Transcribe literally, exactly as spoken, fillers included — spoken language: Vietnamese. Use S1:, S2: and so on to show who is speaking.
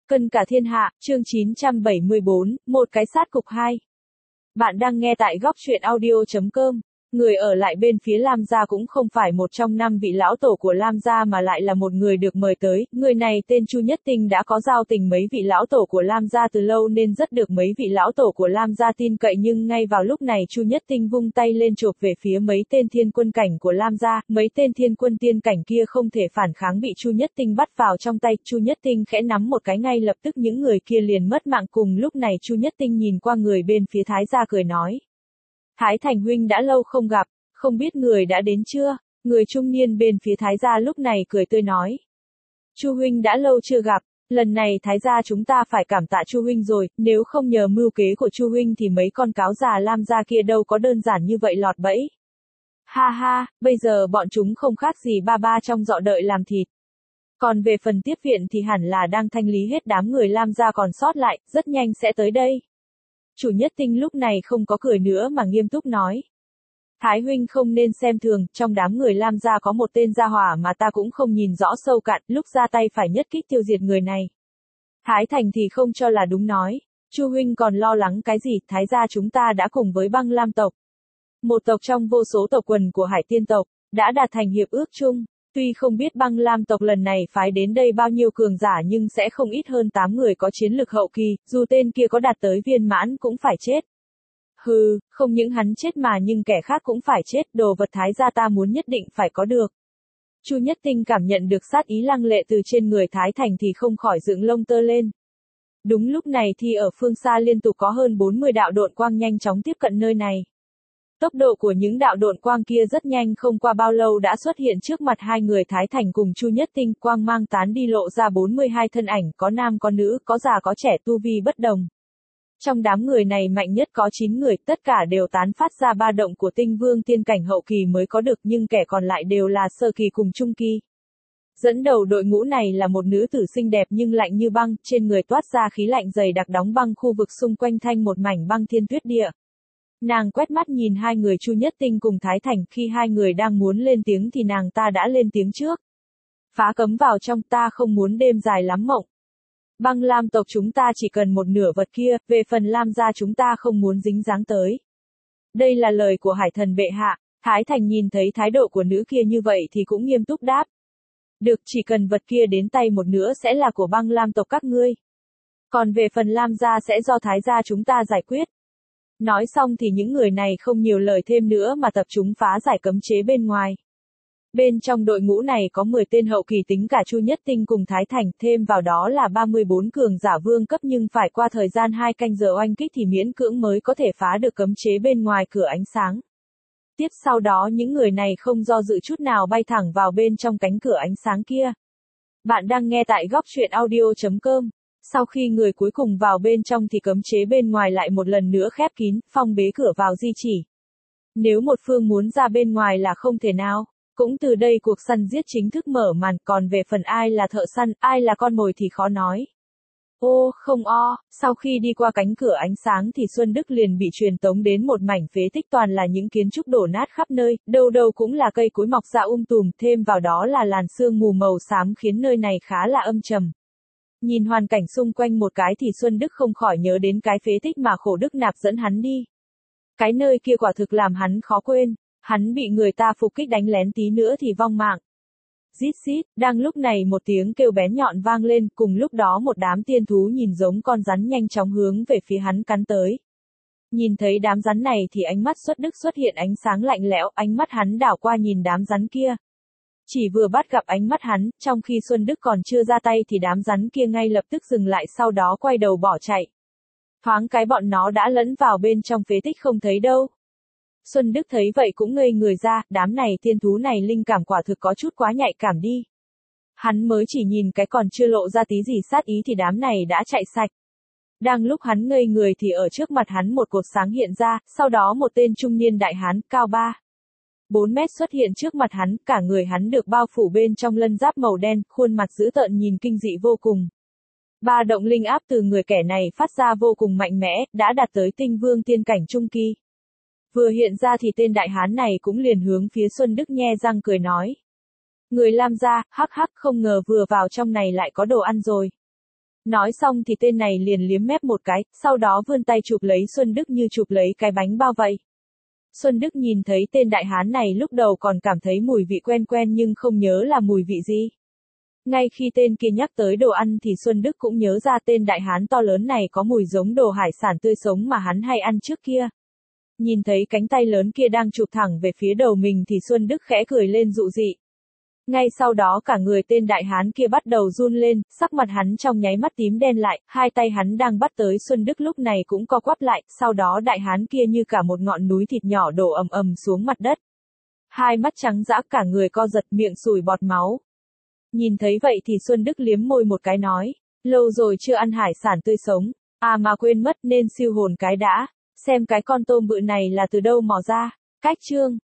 S1: Cân cả thiên hạ, chương chín trăm bảy mươi bốn, một cái sát cục hai. Bạn đang nghe tại góc truyện audio chấm com. Người ở lại bên phía Lam gia cũng không phải một trong năm vị lão tổ của Lam gia mà lại là một người được mời tới, người này tên Chu Nhất Tinh đã có giao tình mấy vị lão tổ của Lam gia từ lâu nên rất được mấy vị lão tổ của Lam gia tin cậy, nhưng ngay vào lúc này Chu Nhất Tinh vung tay lên chộp về phía mấy tên thiên quân cảnh của Lam gia, mấy tên thiên quân tiên cảnh kia không thể phản kháng bị Chu Nhất Tinh bắt vào trong tay, Chu Nhất Tinh khẽ nắm một cái ngay lập tức những người kia liền mất mạng. Cùng lúc này Chu Nhất Tinh nhìn qua người bên phía Thái gia cười nói: Thái Thành huynh đã lâu không gặp, không biết người đã đến chưa? Người trung niên bên phía Thái gia lúc này cười tươi nói: Chu huynh đã lâu chưa gặp, lần này Thái gia chúng ta phải cảm tạ Chu huynh rồi, nếu không nhờ mưu kế của Chu huynh thì mấy con cáo già Lam gia kia đâu có đơn giản như vậy lọt bẫy. Ha ha, bây giờ bọn chúng không khác gì ba ba trong giọ đợi làm thịt. Còn về phần tiếp viện thì hẳn là đang thanh lý hết đám người Lam gia còn sót lại, rất nhanh sẽ tới đây. Chu Nhất Tinh lúc này không có cười nữa mà nghiêm túc nói: Thái huynh không nên xem thường, trong đám người Lam gia có một tên gia hỏa mà ta cũng không nhìn rõ sâu cạn, lúc ra tay phải nhất kích tiêu diệt người này. Thái Thành thì không cho là đúng nói: Chu huynh còn lo lắng cái gì, Thái gia chúng ta đã cùng với Băng Lam tộc, một tộc trong vô số tộc quần của Hải Tiên tộc, đã đạt thành hiệp ước chung. Tuy không biết Băng Lam tộc lần này phái đến đây bao nhiêu cường giả nhưng sẽ không ít hơn tám người có chiến lực hậu kỳ, dù tên kia có đạt tới viên mãn cũng phải chết. Hừ, không những hắn chết mà nhưng kẻ khác cũng phải chết, đồ vật Thái gia ta muốn nhất định phải có được. Chu Nhất Tinh cảm nhận được sát ý lăng lệ từ trên người Thái Thành thì không khỏi dựng lông tơ lên. Đúng lúc này thì ở phương xa liên tục có hơn bốn mươi đạo độn quang nhanh chóng tiếp cận nơi này. Tốc độ của những đạo độn quang kia rất nhanh, không qua bao lâu đã xuất hiện trước mặt hai người Thái Thành cùng Chu Nhất Tinh, quang mang tán đi lộ ra bốn mươi hai thân ảnh, có nam có nữ, có già có trẻ, tu vi bất đồng. Trong đám người này mạnh nhất có chín người, tất cả đều tán phát ra ba động của tinh vương tiên cảnh hậu kỳ mới có được, nhưng kẻ còn lại đều là sơ kỳ cùng trung kỳ. Dẫn đầu đội ngũ này là một nữ tử xinh đẹp nhưng lạnh như băng, trên người toát ra khí lạnh dày đặc đóng băng khu vực xung quanh thành một mảnh băng thiên tuyết địa. Nàng quét mắt nhìn hai người Chu Nhất Tinh cùng Thái Thành, khi hai người đang muốn lên tiếng thì nàng ta đã lên tiếng trước. Phá cấm vào trong, ta không muốn đêm dài lắm mộng. Băng Lam tộc chúng ta chỉ cần một nửa vật kia, về phần Lam gia chúng ta không muốn dính dáng tới. Đây là lời của Hải Thần bệ hạ. Thái Thành nhìn thấy thái độ của nữ kia như vậy thì cũng nghiêm túc đáp: Được, chỉ cần vật kia đến tay một nửa sẽ là của Băng Lam tộc các ngươi. Còn về phần Lam gia sẽ do Thái gia chúng ta giải quyết. Nói xong thì những người này không nhiều lời thêm nữa mà tập trung phá giải cấm chế bên ngoài. Bên trong đội ngũ này có mười tên hậu kỳ tính cả Chu Nhất Tinh cùng Thái Thành, thêm vào đó là ba mươi bốn cường giả vương cấp, nhưng phải qua thời gian hai canh giờ oanh kích thì miễn cưỡng mới có thể phá được cấm chế bên ngoài cửa ánh sáng. Tiếp sau đó những người này không do dự chút nào bay thẳng vào bên trong cánh cửa ánh sáng kia. Bạn đang nghe tại góc truyện audio chấm com. Sau khi người cuối cùng vào bên trong thì cấm chế bên ngoài lại một lần nữa khép kín, phong bế cửa vào di chỉ. Nếu một phương muốn ra bên ngoài là không thể nào. Cũng từ đây cuộc săn giết chính thức mở màn, còn về phần ai là thợ săn, ai là con mồi thì khó nói. Ô, không o, sau khi đi qua cánh cửa ánh sáng thì Xuân Đức liền bị truyền tống đến một mảnh phế tích toàn là những kiến trúc đổ nát khắp nơi, đâu đâu cũng là cây cối mọc ra um tùm, thêm vào đó là làn sương mù màu xám khiến nơi này khá là âm trầm. Nhìn hoàn cảnh xung quanh một cái thì Xuân Đức không khỏi nhớ đến cái phế tích mà Khổ Đức Nạp dẫn hắn đi. Cái nơi kia quả thực làm hắn khó quên. Hắn bị người ta phục kích đánh lén tí nữa thì vong mạng. Rít rít, đang lúc này một tiếng kêu bén nhọn vang lên, cùng lúc đó một đám tiên thú nhìn giống con rắn nhanh chóng hướng về phía hắn cắn tới. Nhìn thấy đám rắn này thì ánh mắt Xuất Đức xuất hiện ánh sáng lạnh lẽo, ánh mắt hắn đảo qua nhìn đám rắn kia. Chỉ vừa bắt gặp ánh mắt hắn, trong khi Xuân Đức còn chưa ra tay thì đám rắn kia ngay lập tức dừng lại, sau đó quay đầu bỏ chạy. Thoáng cái bọn nó đã lẫn vào bên trong phế tích không thấy đâu. Xuân Đức thấy vậy cũng ngây người ra, đám này tiên thú này linh cảm quả thực có chút quá nhạy cảm đi. Hắn mới chỉ nhìn cái còn chưa lộ ra tí gì sát ý thì đám này đã chạy sạch. Đang lúc hắn ngây người thì ở trước mặt hắn một cột sáng hiện ra, sau đó một tên trung niên đại hán, cao ba bốn mét xuất hiện trước mặt hắn, cả người hắn được bao phủ bên trong lân giáp màu đen, khuôn mặt dữ tợn nhìn kinh dị vô cùng. Ba động linh áp từ người kẻ này phát ra vô cùng mạnh mẽ, đã đạt tới tinh vương tiên cảnh trung kỳ. Vừa hiện ra thì tên đại hán này cũng liền hướng phía Xuân Đức nhe răng cười nói: Người Lam gia, hắc hắc, không ngờ vừa vào trong này lại có đồ ăn rồi. Nói xong thì tên này liền liếm mép một cái, sau đó vươn tay chụp lấy Xuân Đức như chụp lấy cái bánh bao vậy. Xuân Đức nhìn thấy tên đại hán này lúc đầu còn cảm thấy mùi vị quen quen nhưng không nhớ là mùi vị gì. Ngay khi tên kia nhắc tới đồ ăn thì Xuân Đức cũng nhớ ra tên đại hán to lớn này có mùi giống đồ hải sản tươi sống mà hắn hay ăn trước kia. Nhìn thấy cánh tay lớn kia đang chụp thẳng về phía đầu mình thì Xuân Đức khẽ cười lên dụ dị. Ngay sau đó cả người tên đại hán kia bắt đầu run lên, sắc mặt hắn trong nháy mắt tím đen lại, hai tay hắn đang bắt tới Xuân Đức lúc này cũng co quắp lại, sau đó đại hán kia như cả một ngọn núi thịt nhỏ đổ ầm ầm xuống mặt đất. Hai mắt trắng dã cả người co giật miệng sùi bọt máu. Nhìn thấy vậy thì Xuân Đức liếm môi một cái nói, lâu rồi chưa ăn hải sản tươi sống, à mà quên mất nên siêu hồn cái đã, xem cái con tôm bự này là từ đâu mò ra. Cách chương